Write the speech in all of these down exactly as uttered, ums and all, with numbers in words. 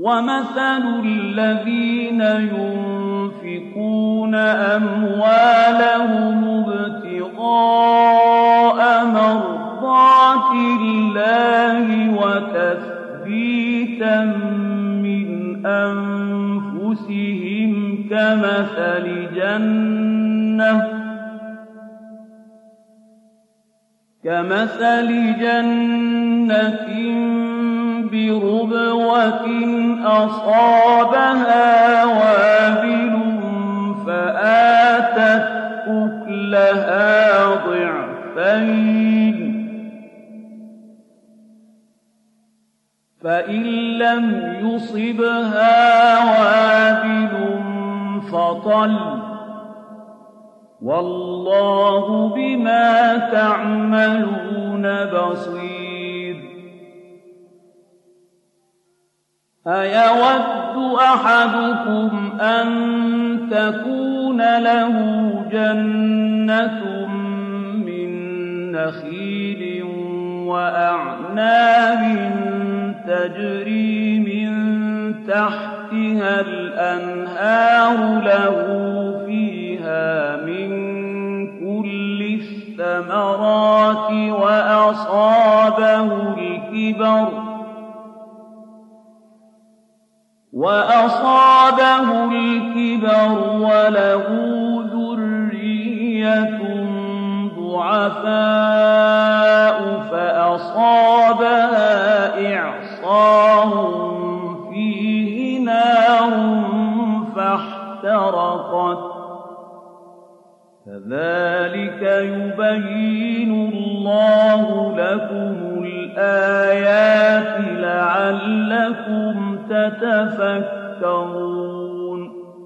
وَمَثَلُ الَّذِينَ يُنفِقُونَ أَمْوَالَهُمُ ابْتِغَاءَ مَرْضَاتِ اللَّهِ وَتَثْبِيتًا مِّنْ أَنفُسِهِمْ كَمَثَلِ جَنَّةٍ كَمَثَلِ جَنَّةٍ بِرُبْوَةٍ أَصَابَهَا وَابِلٌ فَآتَتْ أُكُلَهَا ضِعْفَيْنِ ۚ فَإِن لَّمْ يُصِبْهَا وَابِلٌ فَطَلٌّ ۗ وَاللَّهُ بِمَا تَعْمَلُونَ بَصِيرٌ. أَيَوَدُّ أَحَدُكُمْ أَن تَكُونَ لَهُ جَنَّةٌ مِّن نَّخِيلٍ وَأَعْنَابٍ تَجْرِي مِن تَحْتِهَا الْأَنْهَارُ لَهُ فِيهَا مِن كُلِّ الثَّمَرَاتِ وَأَصَابَهُ الْكِبَرُ وَأَصَابَهُ الْكِبَرُ وَلَهُ ذُرِّيَّةٌ ضُعَفَاءُ فَأَصَابَهَا إِعْصَارٌ فِيهِ نَارٌ فَاحْتَرَقَتْ ۗ كَذَٰلِكَ يُبَيِّنُ اللَّهُ لَكُمُ الْآيَاتِ لَعَلَّكُمْ تَتَفَكَّرُونَ.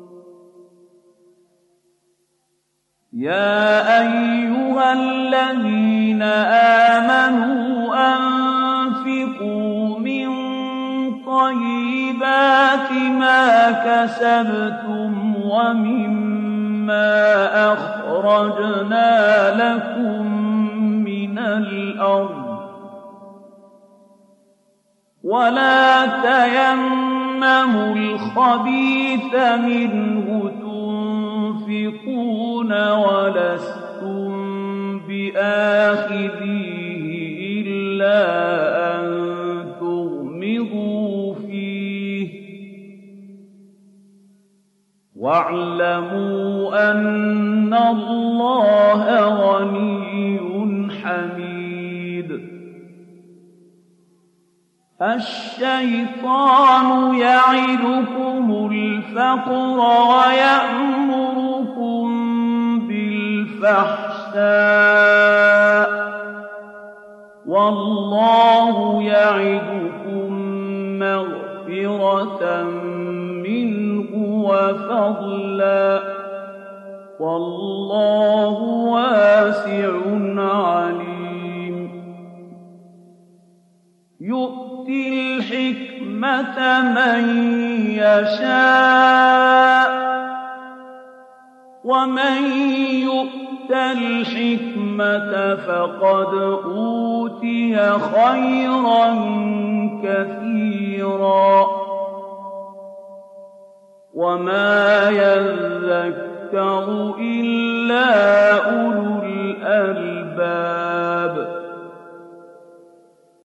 يَا أَيُّهَا الَّذِينَ آمَنُوا أَنفِقُوا مِن طَيِّبَاتِ مَا كَسَبْتُمْ وَمِمَّا أَخْرَجْنَا لَكُم مِّنَ الْأَرْضِ ۖ وَلَا تَيَمَّمُوا الْخَبِيثَ مِنْهُ تُنفِقُونَ وَلَسْتُم بِآخِذِيهِ إِلَّا أَن تُغْمِضُوا فِيهِ ۚ وَاعْلَمُوا أَنَّ اللَّهَ غَنِيٌّ حَمِيدٌ. الشَّيْطَانُ يَعِدُكُمُ الْفَقْرَ وَيَأْمُرُكُم بِالْفَحْشَاءِ ۖ وَاللَّهُ يَعِدُكُم مَّغْفِرَةً مِّنْهُ وَفَضْلًا ۗ وَاللَّهُ وَاسِعٌ عَلِيمٌ. يُؤْتِي الْحِكْمَةَ مَن يَشَاءُ ۚ وَمَن يُؤْتَ الْحِكْمَةَ فَقَدْ أُوتِيَ خَيْرًا كَثِيرًا ۗ وَمَا يَذَّكَّرُ إِلَّا أُولُو الْأَلْبَابِ.